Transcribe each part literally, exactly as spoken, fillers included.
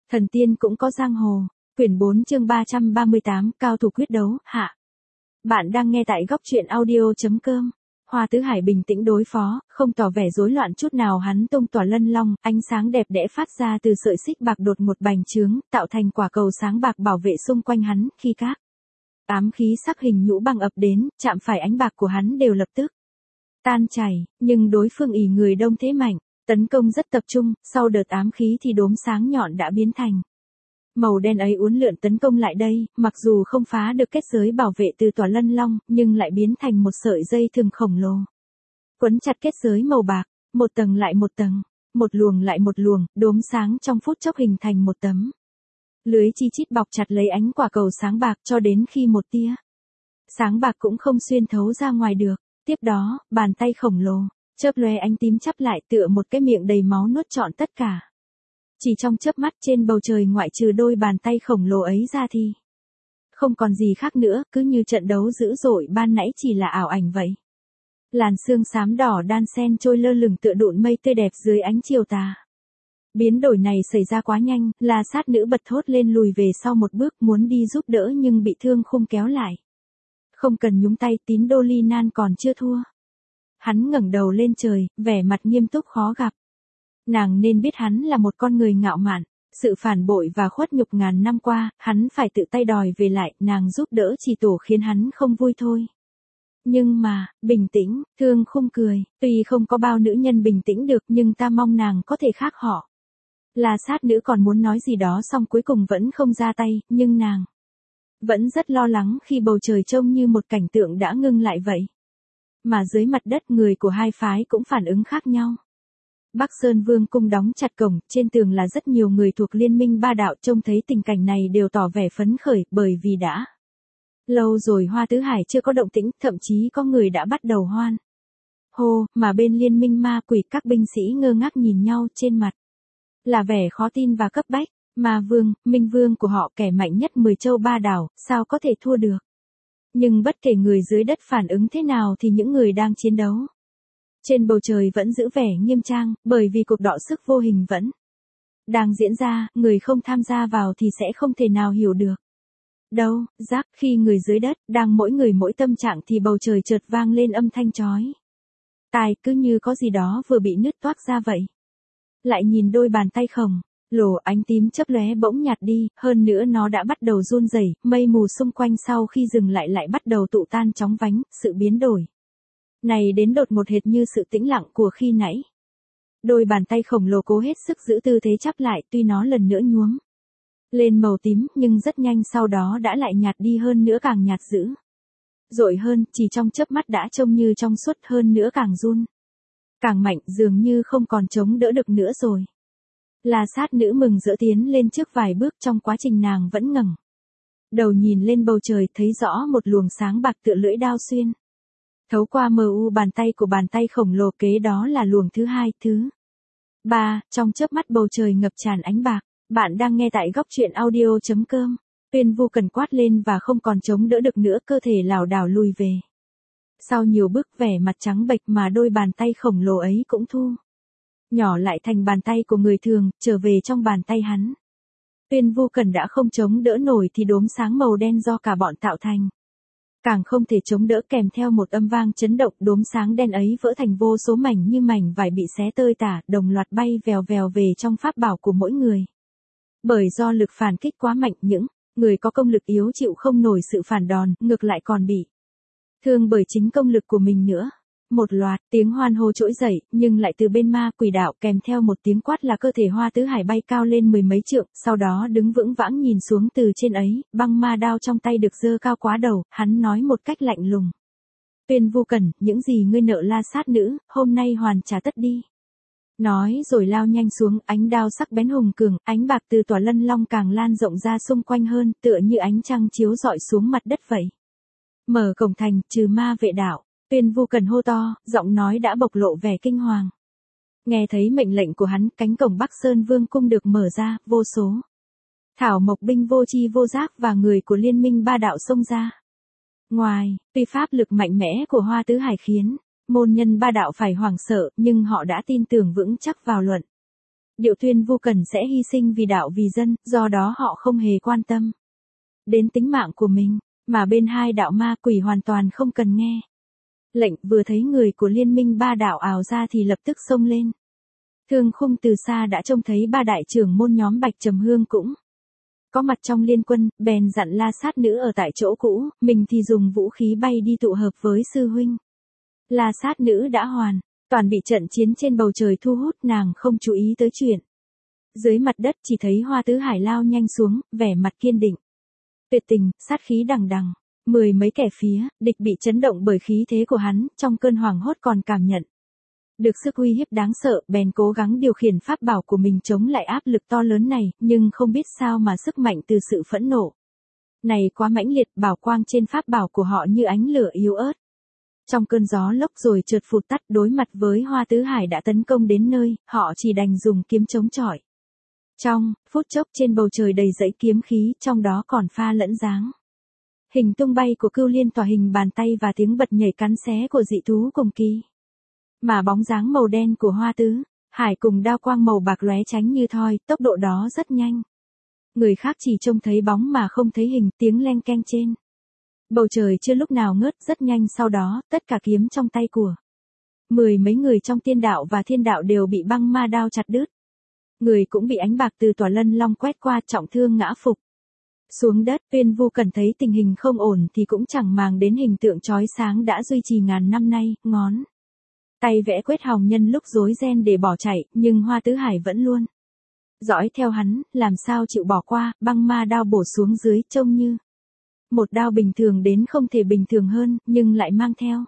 Thần tiên cũng có giang hồ. Quyển bốn chương ba trăm ba mươi tám, cao thủ quyết đấu, hạ. Bạn đang nghe tại góc truyện audio.com. Hoa Tứ Hải bình tĩnh đối phó, không tỏ vẻ rối loạn chút nào, hắn tung tỏa lân long, ánh sáng đẹp đẽ phát ra từ sợi xích bạc đột một bành trướng, tạo thành quả cầu sáng bạc bảo vệ xung quanh hắn, khi các ám khí sắc hình nhũ băng ập đến, chạm phải ánh bạc của hắn đều lập tức tan chảy, nhưng đối phương ỷ người đông thế mạnh, tấn công rất tập trung, sau đợt ám khí thì đốm sáng nhọn đã biến thành màu đen ấy uốn lượn tấn công lại đây, mặc dù không phá được kết giới bảo vệ từ tòa lân long, nhưng lại biến thành một sợi dây thừng khổng lồ. Quấn chặt kết giới màu bạc, một tầng lại một tầng, một luồng lại một luồng, đốm sáng trong phút chốc hình thành một tấm lưới chi chít bọc chặt lấy ánh quả cầu sáng bạc cho đến khi một tia sáng bạc cũng không xuyên thấu ra ngoài được. Tiếp đó, bàn tay khổng lồ, chớp lóe ánh tím chắp lại tựa một cái miệng đầy máu nuốt trọn tất cả. Chỉ trong chớp mắt trên bầu trời ngoại trừ đôi bàn tay khổng lồ ấy ra thì không còn gì khác nữa, cứ như trận đấu dữ dội ban nãy chỉ là ảo ảnh vậy. Làn sương xám đỏ đan xen trôi lơ lửng tựa đụn mây tươi đẹp dưới ánh chiều tà. Biến đổi này xảy ra quá nhanh, La Sát Nữ bật thốt lên lùi về sau một bước muốn đi giúp đỡ nhưng bị Thương Khung kéo lại. Không cần nhúng tay, Tín Đô Ly Nan còn chưa thua. Hắn ngẩng đầu lên trời, vẻ mặt nghiêm túc khó gặp. Nàng nên biết hắn là một con người ngạo mạn, sự phản bội và khuất nhục ngàn năm qua, hắn phải tự tay đòi về lại, nàng giúp đỡ chỉ tổ khiến hắn không vui thôi. Nhưng mà, bình tĩnh, Thương Khung cười, tuy không có bao nữ nhân bình tĩnh được nhưng ta mong nàng có thể khác họ. La Sát Nữ còn muốn nói gì đó xong cuối cùng vẫn không ra tay, nhưng nàng vẫn rất lo lắng khi bầu trời trông như một cảnh tượng đã ngưng lại vậy. Mà dưới mặt đất người của hai phái cũng phản ứng khác nhau. Bắc Sơn Vương cung đóng chặt cổng, trên tường là rất nhiều người thuộc liên minh ba đạo, trông thấy tình cảnh này đều tỏ vẻ phấn khởi, bởi vì đã lâu rồi Hoa Tứ Hải chưa có động tĩnh, thậm chí có người đã bắt đầu hoan hô, mà bên liên minh ma quỷ các binh sĩ ngơ ngác nhìn nhau, trên mặt là vẻ khó tin và cấp bách. Ma Vương, Minh Vương của họ, kẻ mạnh nhất mười châu ba đảo, sao có thể thua được. Nhưng bất kể người dưới đất phản ứng thế nào thì những người đang chiến đấu trên bầu trời vẫn giữ vẻ nghiêm trang, bởi vì cuộc đọ sức vô hình vẫn đang diễn ra, người không tham gia vào thì sẽ không thể nào hiểu được. Đâu, rắc, khi người dưới đất, đang mỗi người mỗi tâm trạng thì bầu trời chợt vang lên âm thanh chói tai, cứ như có gì đó vừa bị nứt toác ra vậy. Lại nhìn đôi bàn tay khổng lồ, ánh tím chớp lóe bỗng nhạt đi, hơn nữa nó đã bắt đầu run rẩy, mây mù xung quanh sau khi dừng lại lại bắt đầu tụ tan chóng vánh, sự biến đổi này đến đột một hệt như sự tĩnh lặng của khi nãy. Đôi bàn tay khổng lồ cố hết sức giữ tư thế chắp lại, tuy nó lần nữa nhuốm lên màu tím, nhưng rất nhanh sau đó đã lại nhạt đi, hơn nữa càng nhạt dữ dội hơn, chỉ trong chớp mắt đã trông như trong suốt, hơn nữa càng run càng mạnh, dường như không còn chống đỡ được nữa rồi. La Sát Nữ mừng rỡ tiến lên trước vài bước, trong quá trình nàng vẫn ngẩng đầu nhìn lên bầu trời, thấy rõ một luồng sáng bạc tựa lưỡi đao xuyên thấu qua mờ u bàn tay của bàn tay khổng lồ, kế đó là luồng thứ hai, thứ ba, trong chớp mắt bầu trời ngập tràn ánh bạc. Bạn đang nghe tại góc truyện audio.com. Tuyên Vu Cần quát lên và không còn chống đỡ được nữa, cơ thể lảo đảo lùi về sau nhiều bước, vẻ mặt trắng bệch, mà đôi bàn tay khổng lồ ấy cũng thu nhỏ lại thành bàn tay của người thường, trở về trong bàn tay hắn. Tuyên Vu Cần đã không chống đỡ nổi thì đốm sáng màu đen do cả bọn tạo thành càng không thể chống đỡ, kèm theo một âm vang chấn động, đốm sáng đen ấy vỡ thành vô số mảnh như mảnh vải bị xé tơi tả, đồng loạt bay vèo vèo về trong pháp bảo của mỗi người. Bởi do lực phản kích quá mạnh, những người có công lực yếu chịu không nổi sự phản đòn, ngược lại còn bị thương bởi chính công lực của mình nữa. Một loạt tiếng hoan hô trỗi dậy, nhưng lại từ bên ma quỷ đạo, kèm theo một tiếng quát là cơ thể Hoa Tứ Hải bay cao lên mười mấy trượng, sau đó đứng vững vãng nhìn xuống từ trên ấy, băng ma đao trong tay được giơ cao quá đầu, hắn nói một cách lạnh lùng. Tuyên Vu Cần, những gì ngươi nợ La Sát Nữ, hôm nay hoàn trả tất đi. Nói rồi lao nhanh xuống, ánh đao sắc bén hùng cường, ánh bạc từ tòa lân long càng lan rộng ra xung quanh hơn, tựa như ánh trăng chiếu rọi xuống mặt đất vậy. Mở cổng thành, trừ ma vệ đạo. Tuyên Vu Cần hô to, giọng nói đã bộc lộ vẻ kinh hoàng. Nghe thấy mệnh lệnh của hắn, cánh cổng Bắc Sơn Vương cung được mở ra, vô số thảo mộc binh vô chi vô giác và người của liên minh ba đạo xông ra. Ngoài, tuy pháp lực mạnh mẽ của Hoa Tứ Hải khiến môn nhân ba đạo phải hoảng sợ, nhưng họ đã tin tưởng vững chắc vào luận Điệu Tuyên Vu Cẩn sẽ hy sinh vì đạo vì dân, do đó họ không hề quan tâm đến tính mạng của mình, mà bên hai đạo ma quỷ hoàn toàn không cần nghe lệnh, vừa thấy người của liên minh ba đạo ào ra thì lập tức xông lên. Thương Khung từ xa đã trông thấy ba đại trưởng môn nhóm Bạch Trầm Hương cũng có mặt trong liên quân, bèn dặn La Sát Nữ ở tại chỗ cũ, mình thì dùng vũ khí bay đi tụ hợp với sư huynh. La Sát Nữ đã hoàn toàn bị trận chiến trên bầu trời thu hút, nàng không chú ý tới chuyện dưới mặt đất, chỉ thấy Hoa Tứ Hải lao nhanh xuống, vẻ mặt kiên định, tuyệt tình, sát khí đằng đằng. Mười mấy kẻ phía địch bị chấn động bởi khí thế của hắn, trong cơn hoảng hốt còn cảm nhận được sức uy hiếp đáng sợ, bèn cố gắng điều khiển pháp bảo của mình chống lại áp lực to lớn này, nhưng không biết sao mà sức mạnh từ sự phẫn nộ này quá mãnh liệt, bảo quang trên pháp bảo của họ như ánh lửa yếu ớt trong cơn gió lốc rồi chợt phụt tắt. Đối mặt với Hoa Tứ Hải đã tấn công đến nơi, họ chỉ đành dùng kiếm chống chọi. Trong phút chốc trên bầu trời đầy dãy kiếm khí, trong đó còn pha lẫn dáng hình tung bay của Cưu Liên tỏa hình bàn tay và tiếng bật nhảy cắn xé của dị thú cùng kỳ. Mà bóng dáng màu đen của Hoa Tứ Hải cùng đao quang màu bạc lóe tránh như thoi, tốc độ đó rất nhanh. Người khác chỉ trông thấy bóng mà không thấy hình, tiếng leng keng trên bầu trời chưa lúc nào ngớt. Rất nhanh sau đó, tất cả kiếm trong tay của mười mấy người trong tiên đạo và thiên đạo đều bị băng ma đao chặt đứt. Người cũng bị ánh bạc từ tòa lân long quét qua, trọng thương ngã phục xuống đất. Tuyên Vu Cẩn thấy tình hình không ổn thì cũng chẳng màng đến hình tượng chói sáng đã duy trì ngàn năm nay, ngón tay vẽ quét hòng nhân lúc rối ren để bỏ chạy, nhưng Hoa Tứ Hải vẫn luôn dõi theo hắn, làm sao chịu bỏ qua. Băng ma đao bổ xuống dưới, trông như một đao bình thường đến không thể bình thường hơn, nhưng lại mang theo.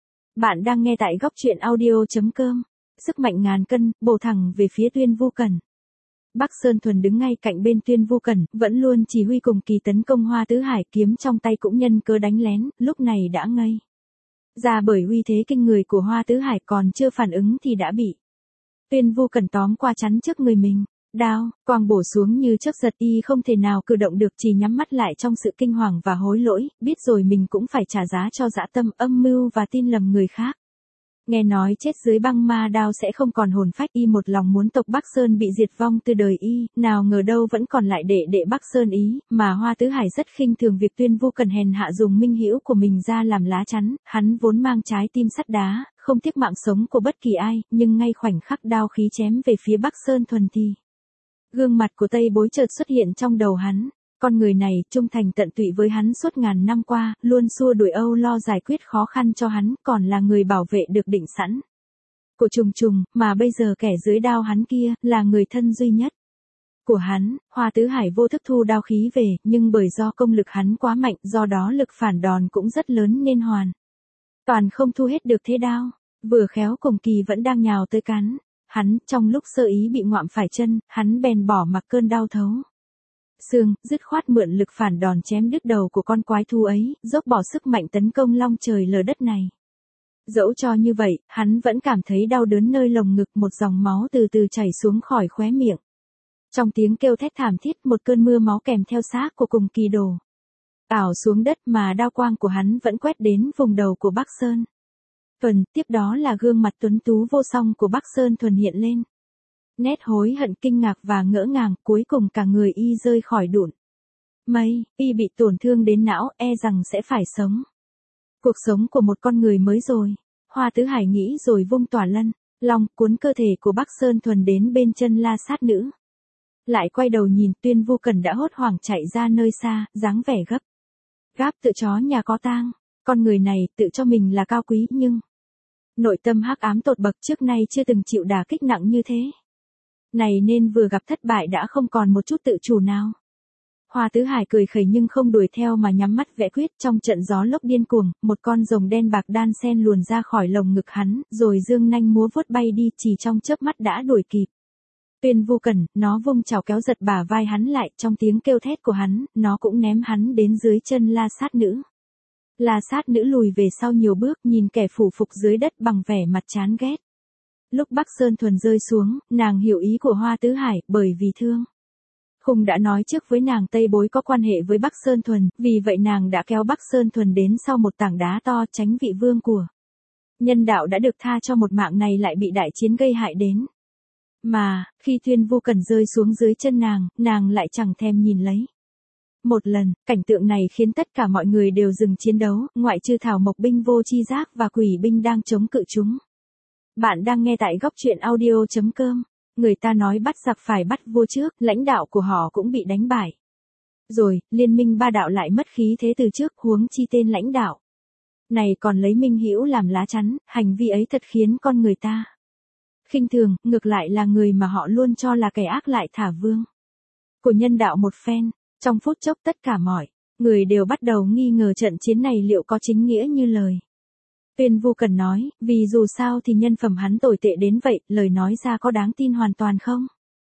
Bạn đang nghe tại góc truyện audio chấm com. Sức mạnh ngàn cân, bổ thẳng về phía Tuyên Vu Cẩn. Bắc Sơn Thuần đứng ngay cạnh bên Tuyên Vu Cẩn, vẫn luôn chỉ huy cùng kỳ tấn công Hoa Tứ Hải, kiếm trong tay cũng nhân cơ đánh lén, lúc này đã ngây ra bởi uy thế kinh người của Hoa Tứ Hải, còn chưa phản ứng thì đã bị Tuyên Vu Cẩn tóm qua chắn trước người mình. Đao quang bổ xuống như chớp giật, y không thể nào cử động được, chỉ nhắm mắt lại trong sự kinh hoàng và hối lỗi, biết rồi mình cũng phải trả giá cho dã tâm, âm mưu và tin lầm người khác. Nghe nói chết dưới băng ma đao sẽ không còn hồn phách, y một lòng muốn tộc Bắc Sơn bị diệt vong từ đời y, nào ngờ đâu vẫn còn lại đệ đệ Bắc Sơn ý, mà Hoa Tứ Hải rất khinh thường việc Tuyên Vu Cẩn hèn hạ dùng minh hữu của mình ra làm lá chắn, hắn vốn mang trái tim sắt đá, không tiếc mạng sống của bất kỳ ai, nhưng ngay khoảnh khắc đao khí chém về phía Bắc Sơn Thuần thì gương mặt của Tây Bối chợt xuất hiện trong đầu hắn. Con người này trung thành tận tụy với hắn suốt ngàn năm qua, luôn xua đuổi âu lo giải quyết khó khăn cho hắn, còn là người bảo vệ được định sẵn của trùng trùng, mà bây giờ kẻ dưới đao hắn kia là người thân duy nhất của hắn. Hoa Tứ Hải vô thức thu đao khí về, nhưng bởi do công lực hắn quá mạnh, do đó lực phản đòn cũng rất lớn nên hoàn toàn không thu hết được thế đao. Vừa khéo cùng kỳ vẫn đang nhào tới cắn hắn, trong lúc sơ ý bị ngoạm phải chân, hắn bèn bỏ mặc cơn đau thấu xương, dứt khoát mượn lực phản đòn chém đứt đầu của con quái thú ấy, dốc bỏ sức mạnh tấn công long trời lở đất này. Dẫu cho như vậy, hắn vẫn cảm thấy đau đớn nơi lồng ngực, một dòng máu từ từ chảy xuống khỏi khóe miệng. Trong tiếng kêu thét thảm thiết, một cơn mưa máu kèm theo xác của cùng kỳ đổ ảo xuống đất, mà đao quang của hắn vẫn quét đến vùng đầu của Bắc Sơn Thuần. Tiếp đó là gương mặt tuấn tú vô song của Bắc Sơn Thuần hiện lên nét hối hận, kinh ngạc và ngỡ ngàng, cuối cùng cả người y rơi khỏi đụn mây, y bị tổn thương đến não, e rằng sẽ phải sống cuộc sống của một con người mới rồi. Hoa Tứ Hải nghĩ rồi vung tỏa lân long cuốn cơ thể của Bắc Sơn Thuần đến bên chân La Sát Nữ. Lại quay đầu nhìn, Tuyên Vu Cẩn đã hốt hoảng chạy ra nơi xa, dáng vẻ gấp gáp tự chó nhà có tang. Con người này tự cho mình là cao quý, nhưng nội tâm hắc ám tột bậc, trước nay chưa từng chịu đả kích nặng như thế này, nên vừa gặp thất bại đã không còn một chút tự chủ nào. Hoa Tứ Hải cười khẩy nhưng không đuổi theo mà nhắm mắt vẽ quyết. Trong trận gió lốc điên cuồng, một con rồng đen bạc đan sen luồn ra khỏi lồng ngực hắn, rồi dương nanh múa vuốt bay đi, chỉ trong chớp mắt đã đuổi kịp Tuyên Vu Cẩn. Nó vung chảo kéo giật bả vai hắn lại, trong tiếng kêu thét của hắn, nó cũng ném hắn đến dưới chân La Sát Nữ. La Sát Nữ lùi về sau nhiều bước, nhìn kẻ phủ phục dưới đất bằng vẻ mặt chán ghét. Lúc Bắc Sơn Thuần rơi xuống, nàng hiểu ý của Hoa Tứ Hải, bởi vì Thương Khung đã nói trước với nàng Tây Bối có quan hệ với Bắc Sơn Thuần, vì vậy nàng đã kéo Bắc Sơn Thuần đến sau một tảng đá to, tránh vị vương của nhân đạo đã được tha cho một mạng này lại bị đại chiến gây hại đến. Mà, khi Tuyên Vô Cần rơi xuống dưới chân nàng, nàng lại chẳng thèm nhìn lấy. Một lần, cảnh tượng này khiến tất cả mọi người đều dừng chiến đấu, ngoại trừ Thảo Mộc binh vô chi giác và quỷ binh đang chống cự chúng. Bạn đang nghe tại góc truyện audio.com. Người ta nói bắt giặc phải bắt vua trước, lãnh đạo của họ cũng bị đánh bại. Rồi, liên minh ba đạo lại mất khí thế từ trước, huống chi tên lãnh đạo này còn lấy Minh Hữu làm lá chắn, hành vi ấy thật khiến con người ta khinh thường, ngược lại là người mà họ luôn cho là kẻ ác lại thả vương của nhân đạo một phen. Trong phút chốc tất cả mọi người đều bắt đầu nghi ngờ trận chiến này liệu có chính nghĩa như lời Tuyên Vô Cần nói, vì dù sao thì nhân phẩm hắn tồi tệ đến vậy, lời nói ra có đáng tin hoàn toàn không?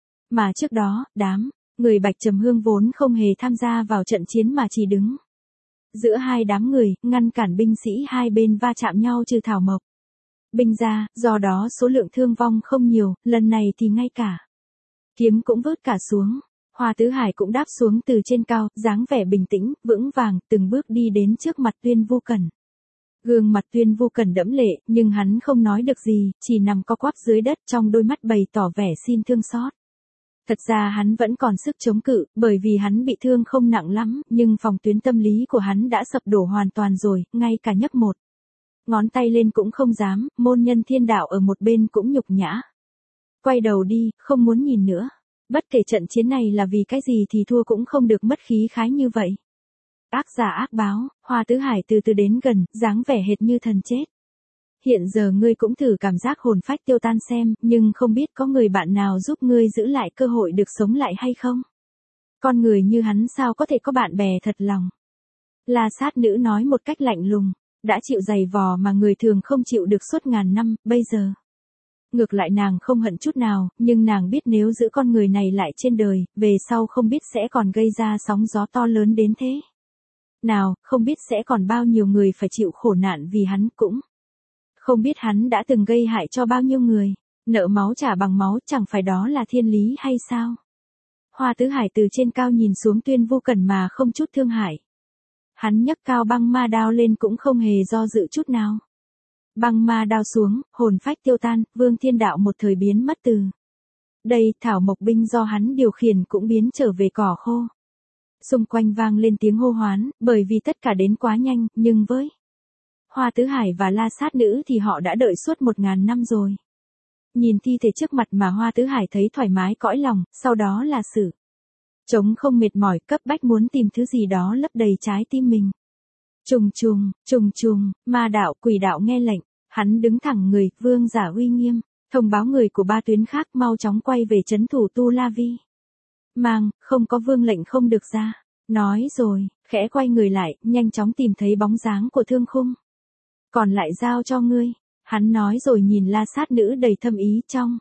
Mà trước đó, đám người Bạch Trầm Hương vốn không hề tham gia vào trận chiến mà chỉ đứng giữa hai đám người, ngăn cản binh sĩ hai bên va chạm nhau trừ Thảo Mộc binh ra, do đó số lượng thương vong không nhiều, lần này thì ngay cả kiếm cũng vớt cả xuống. Hoa Tứ Hải cũng đáp xuống từ trên cao, dáng vẻ bình tĩnh, vững vàng, từng bước đi đến trước mặt Tuyên Vô Cần. Gương mặt Tuyên Vô Cần đẫm lệ, nhưng hắn không nói được gì, chỉ nằm co quắp dưới đất, trong đôi mắt bày tỏ vẻ xin thương xót. Thật ra hắn vẫn còn sức chống cự, bởi vì hắn bị thương không nặng lắm, nhưng phòng tuyến tâm lý của hắn đã sập đổ hoàn toàn rồi, ngay cả nhấc một ngón tay lên cũng không dám, môn nhân thiên đạo ở một bên cũng nhục nhã. Quay đầu đi, không muốn nhìn nữa. Bất kể trận chiến này là vì cái gì thì thua cũng không được mất khí khái như vậy. Ác giả ác báo, Hoa Tứ Hải từ từ đến gần, dáng vẻ hệt như thần chết. Hiện giờ ngươi cũng thử cảm giác hồn phách tiêu tan xem, nhưng không biết có người bạn nào giúp ngươi giữ lại cơ hội được sống lại hay không? Con người như hắn sao có thể có bạn bè thật lòng? La Sát Nữ nói một cách lạnh lùng, đã chịu giày vò mà người thường không chịu được suốt ngàn năm, bây giờ. Ngược lại nàng không hận chút nào, nhưng nàng biết nếu giữ con người này lại trên đời, về sau không biết sẽ còn gây ra sóng gió to lớn đến thế nào, không biết sẽ còn bao nhiêu người phải chịu khổ nạn vì hắn, cũng không biết hắn đã từng gây hại cho bao nhiêu người, nợ máu trả bằng máu, chẳng phải đó là thiên lý hay sao? Hoa Tứ Hải từ trên cao nhìn xuống Tuyên Vô Cần mà không chút thương hại. Hắn nhấc cao băng ma đao lên cũng không hề do dự chút nào. Băng ma đao xuống, hồn phách tiêu tan, Vương Thiên Đạo một thời biến mất từ đây, Thảo Mộc binh do hắn điều khiển cũng biến trở về cỏ khô. Xung quanh vang lên tiếng hô hoán, bởi vì tất cả đến quá nhanh, nhưng với Hoa Tứ Hải và La Sát Nữ thì họ đã đợi suốt một ngàn năm rồi. Nhìn thi thể trước mặt mà Hoa Tứ Hải thấy thoải mái cõi lòng, sau đó là sự trống không mệt mỏi, cấp bách muốn tìm thứ gì đó lấp đầy trái tim mình. Trùng trùng, trùng trùng, ma đạo, quỷ đạo nghe lệnh, hắn đứng thẳng người, vương giả uy nghiêm, thông báo người của ba tuyến khác mau chóng quay về trấn thủ Tu La Vi. Mang, không có vương lệnh không được ra. Nói rồi, khẽ quay người lại, nhanh chóng tìm thấy bóng dáng của Thương Khung. Còn lại giao cho ngươi, hắn nói rồi nhìn La Sát Nữ đầy thâm ý trong.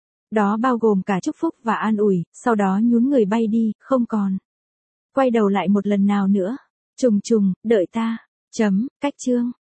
Đó bao gồm cả chúc phúc và an ủi, sau đó nhún người bay đi, không còn quay đầu lại một lần nào nữa. Trùng trùng, đợi ta. Chấm, cách chương.